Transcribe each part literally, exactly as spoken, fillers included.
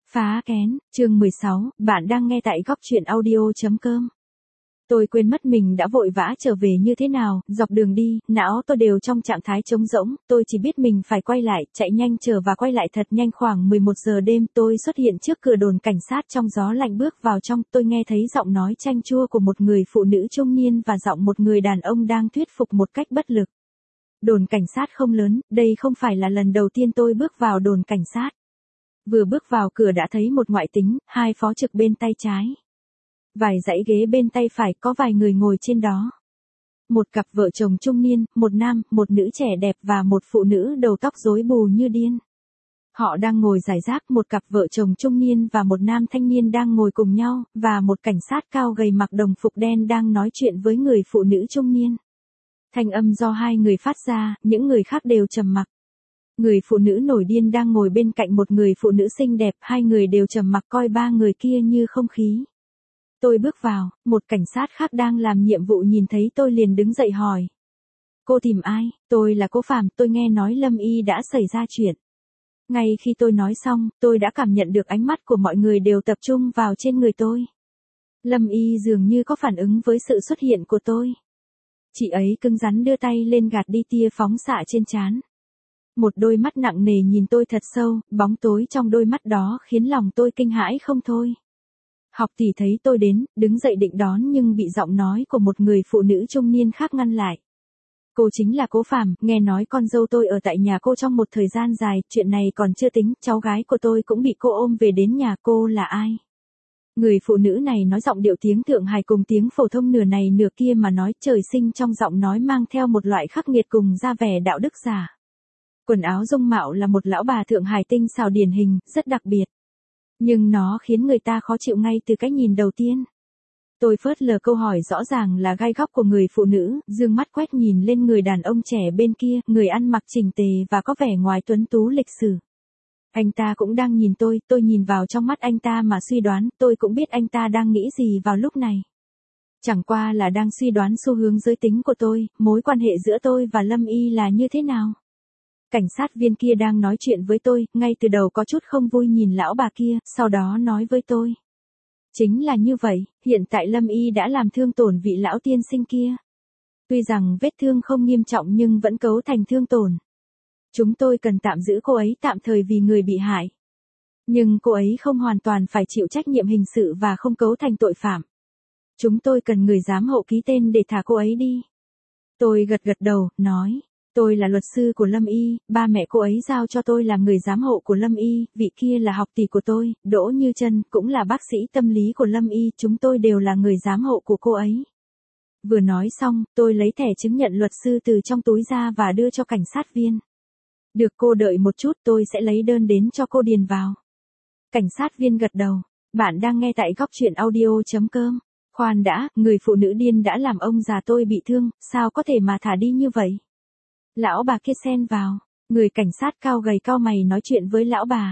Phá kén, chương mười sáu, bạn đang nghe tại góc truyện audio chấm com. Tôi quên mất mình đã vội vã trở về như thế nào, dọc đường đi, não tôi đều trong trạng thái trống rỗng, tôi chỉ biết mình phải quay lại, chạy nhanh chờ và quay lại thật nhanh. Khoảng mười một giờ đêm tôi xuất hiện trước cửa đồn cảnh sát trong gió lạnh. Bước vào trong, tôi nghe thấy giọng nói chanh chua của một người phụ nữ trung niên và giọng một người đàn ông đang thuyết phục một cách bất lực. Đồn cảnh sát không lớn, đây không phải là lần đầu tiên tôi bước vào đồn cảnh sát. Vừa bước vào cửa đã thấy một ngoại tính, hai phó trực bên tay trái. Vài dãy ghế bên tay phải có vài người ngồi trên đó. Một cặp vợ chồng trung niên, một nam, một nữ trẻ đẹp và một phụ nữ đầu tóc rối bù như điên. Họ đang ngồi rải rác, một cặp vợ chồng trung niên và một nam thanh niên đang ngồi cùng nhau, và một cảnh sát cao gầy mặc đồng phục đen đang nói chuyện với người phụ nữ trung niên. Thanh âm do hai người phát ra, những người khác đều trầm mặc. Người phụ nữ nổi điên đang ngồi bên cạnh một người phụ nữ xinh đẹp, hai người đều trầm mặc coi ba người kia như không khí. Tôi bước vào, một cảnh sát khác đang làm nhiệm vụ nhìn thấy tôi liền đứng dậy hỏi. Cô tìm ai? Tôi là cô Phạm, tôi nghe nói Lâm Y đã xảy ra chuyện. Ngay khi tôi nói xong, tôi đã cảm nhận được ánh mắt của mọi người đều tập trung vào trên người tôi. Lâm Y dường như có phản ứng với sự xuất hiện của tôi. Chị ấy cứng rắn đưa tay lên gạt đi tia phóng xạ trên trán. Một đôi mắt nặng nề nhìn tôi thật sâu, bóng tối trong đôi mắt đó khiến lòng tôi kinh hãi không thôi. Học tỷ thấy tôi đến, đứng dậy định đón nhưng bị giọng nói của một người phụ nữ trung niên khác ngăn lại. Cô chính là Cố Phạm, nghe nói con dâu tôi ở tại nhà cô trong một thời gian dài, chuyện này còn chưa tính, cháu gái của tôi cũng bị cô ôm về đến nhà. Cô là ai? Người phụ nữ này nói giọng điệu tiếng Thượng Hải cùng tiếng phổ thông nửa này nửa kia mà nói, trời sinh trong giọng nói mang theo một loại khắc nghiệt cùng ra vẻ đạo đức giả. Quần áo dung mạo là một lão bà Thượng Hải tinh xảo điển hình, rất đặc biệt. Nhưng nó khiến người ta khó chịu ngay từ cái nhìn đầu tiên. Tôi phớt lờ câu hỏi rõ ràng là gai góc của người phụ nữ, dương mắt quét nhìn lên người đàn ông trẻ bên kia, người ăn mặc chỉnh tề và có vẻ ngoài tuấn tú lịch sử. Anh ta cũng đang nhìn tôi, tôi nhìn vào trong mắt anh ta mà suy đoán, tôi cũng biết anh ta đang nghĩ gì vào lúc này. Chẳng qua là đang suy đoán xu hướng giới tính của tôi, mối quan hệ giữa tôi và Lâm Y là như thế nào. Cảnh sát viên kia đang nói chuyện với tôi, ngay từ đầu có chút không vui nhìn lão bà kia, sau đó nói với tôi. Chính là như vậy, hiện tại Lâm Y đã làm thương tổn vị lão tiên sinh kia. Tuy rằng vết thương không nghiêm trọng nhưng vẫn cấu thành thương tổn. Chúng tôi cần tạm giữ cô ấy tạm thời vì người bị hại. Nhưng cô ấy không hoàn toàn phải chịu trách nhiệm hình sự và không cấu thành tội phạm. Chúng tôi cần người giám hộ ký tên để thả cô ấy đi. Tôi gật gật đầu, nói. Tôi là luật sư của Lâm Y, ba mẹ cô ấy giao cho tôi làm người giám hộ của Lâm Y, vị kia là học tỷ của tôi, Đỗ Như Chân, cũng là bác sĩ tâm lý của Lâm Y, chúng tôi đều là người giám hộ của cô ấy. Vừa nói xong, tôi lấy thẻ chứng nhận luật sư từ trong túi ra và đưa cho cảnh sát viên. Được, cô đợi một chút, tôi sẽ lấy đơn đến cho cô điền vào. Cảnh sát viên gật đầu. Bạn đang nghe tại góc truyện audio chấm com. Khoan đã, người phụ nữ điên đã làm ông già tôi bị thương, sao có thể mà thả đi như vậy? Lão bà kia xen vào, người cảnh sát cao gầy cao mày nói chuyện với lão bà.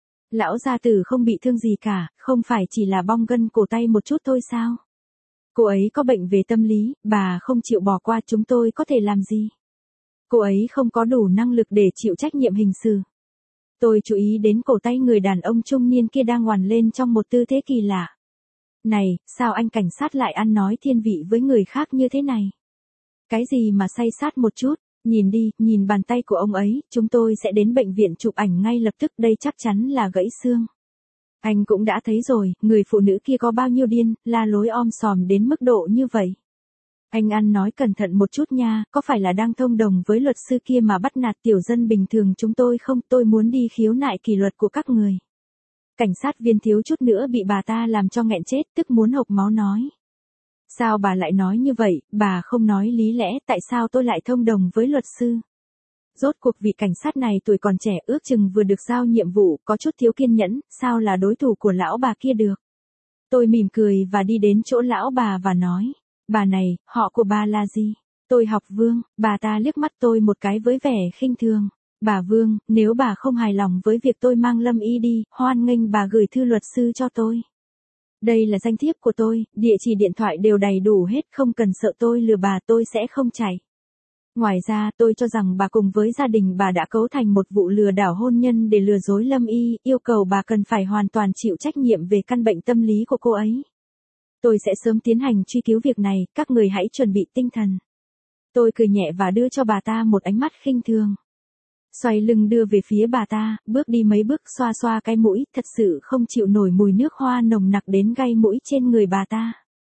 Lão gia tử không bị thương gì cả, không phải chỉ là bong gân cổ tay một chút thôi sao? Cô ấy có bệnh về tâm lý, bà không chịu bỏ qua, chúng tôi có thể làm gì? Cô ấy không có đủ năng lực để chịu trách nhiệm hình sự. Tôi chú ý đến cổ tay người đàn ông trung niên kia đang ngoằn lên trong một tư thế kỳ lạ. Này, sao anh cảnh sát lại ăn nói thiên vị với người khác như thế này? Cái gì mà say sát một chút? Nhìn đi, nhìn bàn tay của ông ấy, chúng tôi sẽ đến bệnh viện chụp ảnh ngay lập tức, đây chắc chắn là gãy xương. Anh cũng đã thấy rồi, người phụ nữ kia có bao nhiêu điên, la lối om sòm đến mức độ như vậy. Anh ăn nói cẩn thận một chút nha, có phải là đang thông đồng với luật sư kia mà bắt nạt tiểu dân bình thường chúng tôi không? Tôi muốn đi khiếu nại kỷ luật của các người. Cảnh sát viên thiếu chút nữa bị bà ta làm cho nghẹn chết, tức muốn hộc máu nói. Sao bà lại nói như vậy, bà không nói lý lẽ, tại sao tôi lại thông đồng với luật sư? Rốt cuộc vị cảnh sát này tuổi còn trẻ, ước chừng vừa được giao nhiệm vụ, có chút thiếu kiên nhẫn, sao là đối thủ của lão bà kia được? Tôi mỉm cười và đi đến chỗ lão bà và nói, bà này, họ của bà là gì? Tôi học Vương. Bà ta liếc mắt tôi một cái với vẻ khinh thường. Bà Vương, nếu bà không hài lòng với việc tôi mang Lâm Y đi, hoan nghênh bà gửi thư luật sư cho tôi. Đây là danh thiếp của tôi, địa chỉ điện thoại đều đầy đủ hết, không cần sợ tôi lừa bà, tôi sẽ không chạy. Ngoài ra tôi cho rằng bà cùng với gia đình bà đã cấu thành một vụ lừa đảo hôn nhân để lừa dối Lâm Y, yêu cầu bà cần phải hoàn toàn chịu trách nhiệm về căn bệnh tâm lý của cô ấy. Tôi sẽ sớm tiến hành truy cứu việc này, các người hãy chuẩn bị tinh thần. Tôi cười nhẹ và đưa cho bà ta một ánh mắt khinh thường. Xoay lưng đưa về phía bà ta, bước đi mấy bước xoa xoa cái mũi, thật sự không chịu nổi mùi nước hoa nồng nặc đến gây mũi trên người bà ta.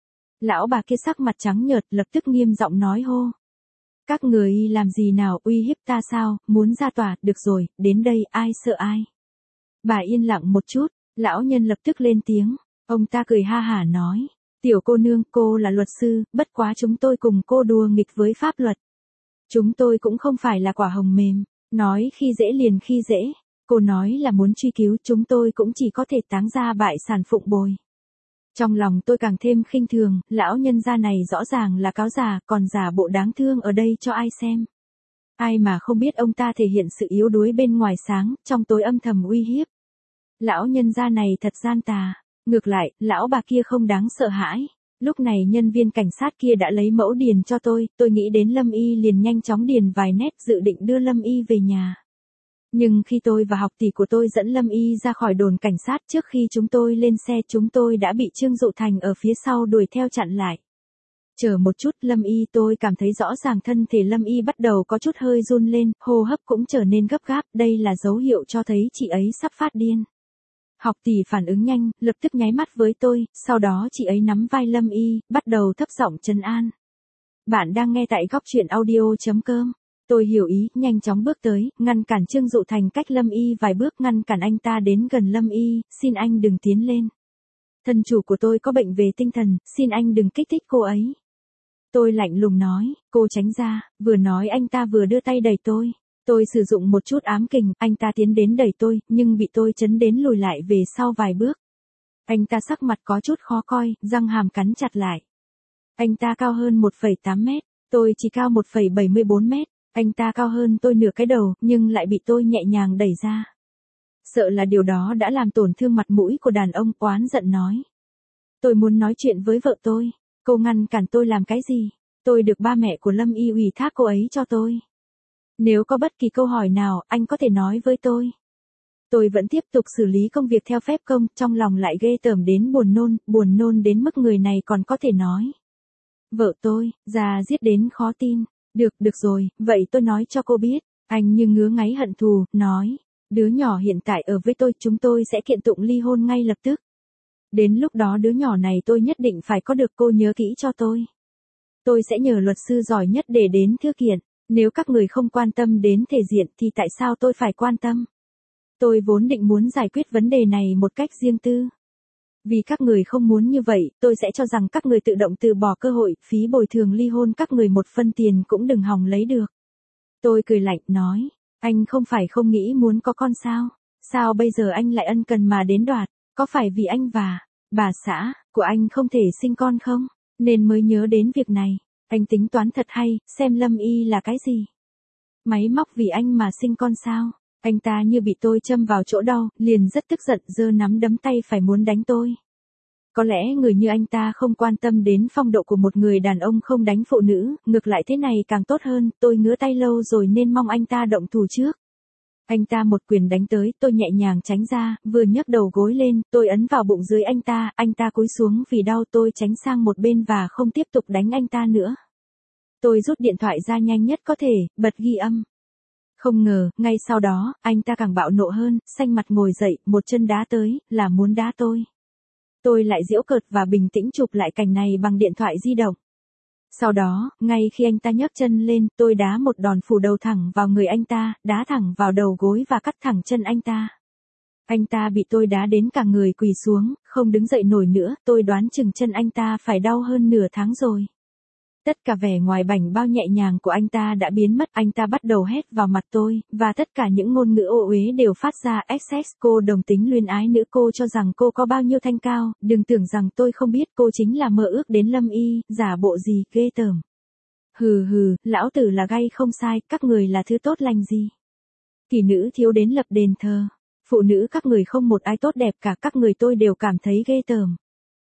Lão bà kia sắc mặt trắng nhợt lập tức nghiêm giọng nói hô. Các người làm gì nào, uy hiếp ta sao, muốn ra tòa, được rồi, đến đây, ai sợ ai. Bà yên lặng một chút, lão nhân lập tức lên tiếng, ông ta cười ha hả nói, tiểu cô nương, cô là luật sư, bất quá chúng tôi cùng cô đùa nghịch với pháp luật. Chúng tôi cũng không phải là quả hồng mềm, nói khi dễ liền khi dễ, cô nói là muốn truy cứu, chúng tôi cũng chỉ có thể táng ra bại sản phụng bồi. Trong lòng tôi càng thêm khinh thường, lão nhân gia này rõ ràng là cáo già, còn giả bộ đáng thương ở đây cho ai xem. Ai mà không biết ông ta thể hiện sự yếu đuối bên ngoài sáng, trong tối âm thầm uy hiếp. Lão nhân gia này thật gian tà, ngược lại, lão bà kia không đáng sợ hãi. Lúc này nhân viên cảnh sát kia đã lấy mẫu điền cho tôi, tôi nghĩ đến Lâm Y liền nhanh chóng điền vài nét dự định đưa Lâm Y về nhà. Nhưng khi tôi và học tỷ của tôi dẫn Lâm Y ra khỏi đồn cảnh sát trước khi chúng tôi lên xe chúng tôi đã bị Trương Dụ Thành ở phía sau đuổi theo chặn lại. Chờ một chút Lâm Y tôi cảm thấy rõ ràng thân thể Lâm Y bắt đầu có chút hơi run lên, hô hấp cũng trở nên gấp gáp, đây là dấu hiệu cho thấy chị ấy sắp phát điên. Học tỷ phản ứng nhanh, lập tức nháy mắt với tôi, sau đó chị ấy nắm vai Lâm Y, bắt đầu thấp giọng trấn an. Bạn đang nghe tại góc truyện audio chấm com. Tôi hiểu ý, nhanh chóng bước tới, ngăn cản Trương Dụ Thành cách Lâm Y vài bước, ngăn cản anh ta đến gần Lâm Y, xin anh đừng tiến lên. Thân chủ của tôi có bệnh về tinh thần, xin anh đừng kích thích cô ấy. Tôi lạnh lùng nói, cô tránh ra, vừa nói anh ta vừa đưa tay đẩy tôi. Tôi sử dụng một chút ám kình, anh ta tiến đến đẩy tôi, nhưng bị tôi chấn đến lùi lại về sau vài bước. Anh ta sắc mặt có chút khó coi, răng hàm cắn chặt lại. Anh ta cao hơn một phẩy tám mét, tôi chỉ cao một phẩy bảy mươi bốn mét. Anh ta cao hơn tôi nửa cái đầu, nhưng lại bị tôi nhẹ nhàng đẩy ra. Sợ là điều đó đã làm tổn thương mặt mũi của đàn ông, oán giận nói. Tôi muốn nói chuyện với vợ tôi, cô ngăn cản tôi làm cái gì? Tôi được ba mẹ của Lâm Y ủy thác cô ấy cho tôi. Nếu có bất kỳ câu hỏi nào, anh có thể nói với tôi. Tôi vẫn tiếp tục xử lý công việc theo phép công, trong lòng lại ghê tởm đến buồn nôn, buồn nôn đến mức người này còn có thể nói. Vợ tôi, già giết đến khó tin. Được, được rồi, vậy tôi nói cho cô biết. Anh như ngứa ngáy hận thù, nói. Đứa nhỏ hiện tại ở với tôi, chúng tôi sẽ kiện tụng ly hôn ngay lập tức. Đến lúc đó đứa nhỏ này tôi nhất định phải có được, cô nhớ kỹ cho tôi. Tôi sẽ nhờ luật sư giỏi nhất để đến thư kiện. Nếu các người không quan tâm đến thể diện thì tại sao tôi phải quan tâm? Tôi vốn định muốn giải quyết vấn đề này một cách riêng tư. Vì các người không muốn như vậy, tôi sẽ cho rằng các người tự động từ bỏ cơ hội, phí bồi thường ly hôn các người một phân tiền cũng đừng hòng lấy được. Tôi cười lạnh, nói, anh không phải không nghĩ muốn có con sao? Sao bây giờ anh lại ân cần mà đến đoạt? Có phải vì anh và bà xã của anh không thể sinh con không? Nên mới nhớ đến việc này. Anh tính toán thật hay, xem Lâm Y là cái gì? Máy móc vì anh mà sinh con sao? Anh ta như bị tôi châm vào chỗ đau, liền rất tức giận, giơ nắm đấm tay phải muốn đánh tôi. Có lẽ người như anh ta không quan tâm đến phong độ của một người đàn ông không đánh phụ nữ, ngược lại thế này càng tốt hơn, tôi ngứa tay lâu rồi nên mong anh ta động thủ trước. Anh ta một quyền đánh tới, tôi nhẹ nhàng tránh ra, vừa nhấc đầu gối lên, tôi ấn vào bụng dưới anh ta, anh ta cúi xuống vì đau, tôi tránh sang một bên và không tiếp tục đánh anh ta nữa. Tôi rút điện thoại ra nhanh nhất có thể, bật ghi âm. Không ngờ, ngay sau đó, anh ta càng bạo nộ hơn, xanh mặt ngồi dậy, một chân đá tới, là muốn đá tôi. Tôi lại giễu cợt và bình tĩnh chụp lại cảnh này bằng điện thoại di động. Sau đó, ngay khi anh ta nhấc chân lên, tôi đá một đòn phủ đầu thẳng vào người anh ta, đá thẳng vào đầu gối và cắt thẳng chân anh ta. Anh ta bị tôi đá đến cả người quỳ xuống, không đứng dậy nổi nữa, tôi đoán chừng chân anh ta phải đau hơn nửa tháng rồi. Tất cả vẻ ngoài bảnh bao nhẹ nhàng của anh ta đã biến mất, anh ta bắt đầu hét vào mặt tôi, và tất cả những ngôn ngữ ô uế đều phát ra. ích ét cô đồng tính luyến ái nữ, cô cho rằng cô có bao nhiêu thanh cao, đừng tưởng rằng tôi không biết, cô chính là mơ ước đến Lâm Y, giả bộ gì, ghê tởm. Hừ hừ, lão tử là gay không sai, các người là thứ tốt lành gì. Kỳ nữ thiếu đến lập đền thờ. Phụ nữ các người không một ai tốt đẹp cả, các người tôi đều cảm thấy ghê tởm.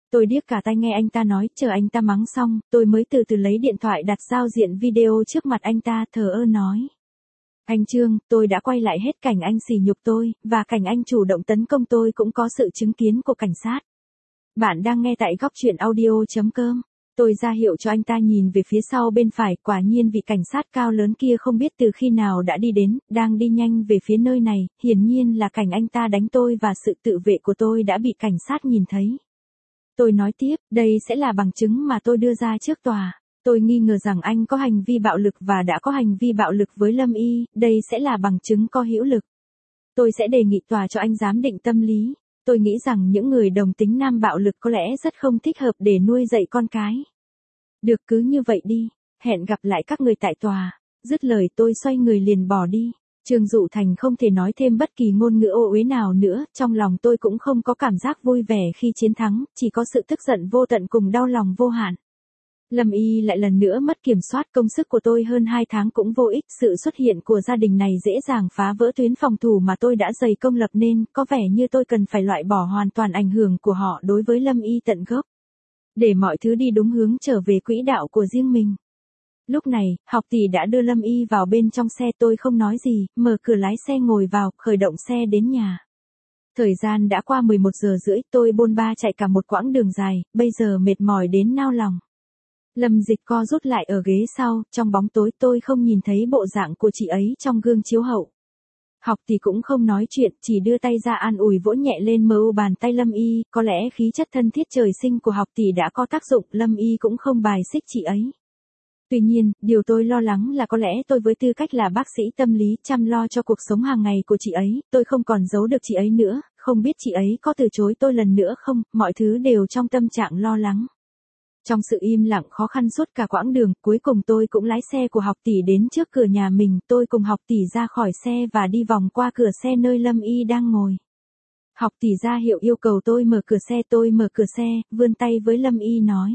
Tôi điếc cả tai nghe anh ta nói, chờ anh ta mắng xong, tôi mới từ từ lấy điện thoại đặt giao diện video trước mặt anh ta, thờ ơ nói. Anh Trương, tôi đã quay lại hết cảnh anh sỉ nhục tôi, và cảnh anh chủ động tấn công tôi cũng có sự chứng kiến của cảnh sát. Bạn đang nghe tại góc truyện audio.com. Tôi ra hiệu cho anh ta nhìn về phía sau bên phải, quả nhiên vị cảnh sát cao lớn kia không biết từ khi nào đã đi đến, đang đi nhanh về phía nơi này, hiển nhiên là cảnh anh ta đánh tôi và sự tự vệ của tôi đã bị cảnh sát nhìn thấy. Tôi nói tiếp, đây sẽ là bằng chứng mà tôi đưa ra trước tòa. Tôi nghi ngờ rằng anh có hành vi bạo lực và đã có hành vi bạo lực với Lâm Y, đây sẽ là bằng chứng có hữu lực. Tôi sẽ đề nghị tòa cho anh giám định tâm lý. Tôi nghĩ rằng những người đồng tính nam bạo lực có lẽ rất không thích hợp để nuôi dạy con cái. Được, cứ như vậy đi, hẹn gặp lại các người tại tòa. Dứt lời tôi xoay người liền bỏ đi. Trương Dụ Thành không thể nói thêm bất kỳ ngôn ngữ ô uế nào nữa, trong lòng tôi cũng không có cảm giác vui vẻ khi chiến thắng, chỉ có sự tức giận vô tận cùng đau lòng vô hạn. Lâm Y lại lần nữa mất kiểm soát, công sức của tôi hơn hai tháng cũng vô ích, sự xuất hiện của gia đình này dễ dàng phá vỡ tuyến phòng thủ mà tôi đã dày công lập nên, có vẻ như tôi cần phải loại bỏ hoàn toàn ảnh hưởng của họ đối với Lâm Y tận gốc. Để mọi thứ đi đúng hướng trở về quỹ đạo của riêng mình. Lúc này, học tỷ đã đưa Lâm Y vào bên trong xe, tôi không nói gì, mở cửa lái xe ngồi vào, khởi động xe đến nhà. Thời gian đã qua mười một giờ rưỡi, tôi bôn ba chạy cả một quãng đường dài, bây giờ mệt mỏi đến nao lòng. Lâm Dịch co rút lại ở ghế sau, trong bóng tối tôi không nhìn thấy bộ dạng của chị ấy trong gương chiếu hậu. Học tỷ cũng không nói chuyện, chỉ đưa tay ra an ủi vỗ nhẹ lên mờ u bàn tay Lâm Y, có lẽ khí chất thân thiết trời sinh của học tỷ đã có tác dụng, Lâm Y cũng không bài xích chị ấy. Tuy nhiên, điều tôi lo lắng là có lẽ tôi với tư cách là bác sĩ tâm lý chăm lo cho cuộc sống hàng ngày của chị ấy, tôi không còn giấu được chị ấy nữa, không biết chị ấy có từ chối tôi lần nữa không, mọi thứ đều trong tâm trạng lo lắng. Trong sự im lặng khó khăn suốt cả quãng đường, cuối cùng tôi cũng lái xe của học tỷ đến trước cửa nhà mình, tôi cùng học tỷ ra khỏi xe và đi vòng qua cửa xe nơi Lâm Y đang ngồi. Học tỷ ra hiệu yêu cầu tôi mở cửa xe, tôi mở cửa xe, vươn tay với Lâm Y nói.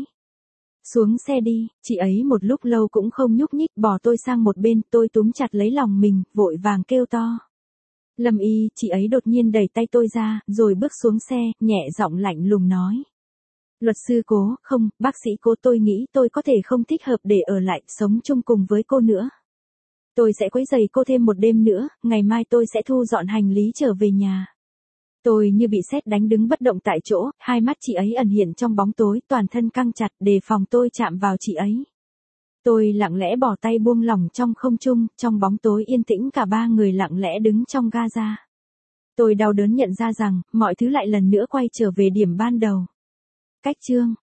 Xuống xe đi, chị ấy một lúc lâu cũng không nhúc nhích, bỏ tôi sang một bên, tôi túm chặt lấy lòng mình, vội vàng kêu to. Lâm Y, chị ấy đột nhiên đẩy tay tôi ra, rồi bước xuống xe, nhẹ giọng lạnh lùng nói. Luật sư Cố, không, bác sĩ Cố, tôi nghĩ tôi có thể không thích hợp để ở lại, sống chung cùng với cô nữa. Tôi sẽ quấy rầy cô thêm một đêm nữa, ngày mai tôi sẽ thu dọn hành lý trở về nhà. Tôi như bị sét đánh đứng bất động tại chỗ, hai mắt chị ấy ẩn hiện trong bóng tối, toàn thân căng chặt, đề phòng tôi chạm vào chị ấy. Tôi lặng lẽ bỏ tay buông lỏng trong không trung, trong bóng tối yên tĩnh cả ba người lặng lẽ đứng trong Gaza. Tôi đau đớn nhận ra rằng, mọi thứ lại lần nữa quay trở về điểm ban đầu. Cách chương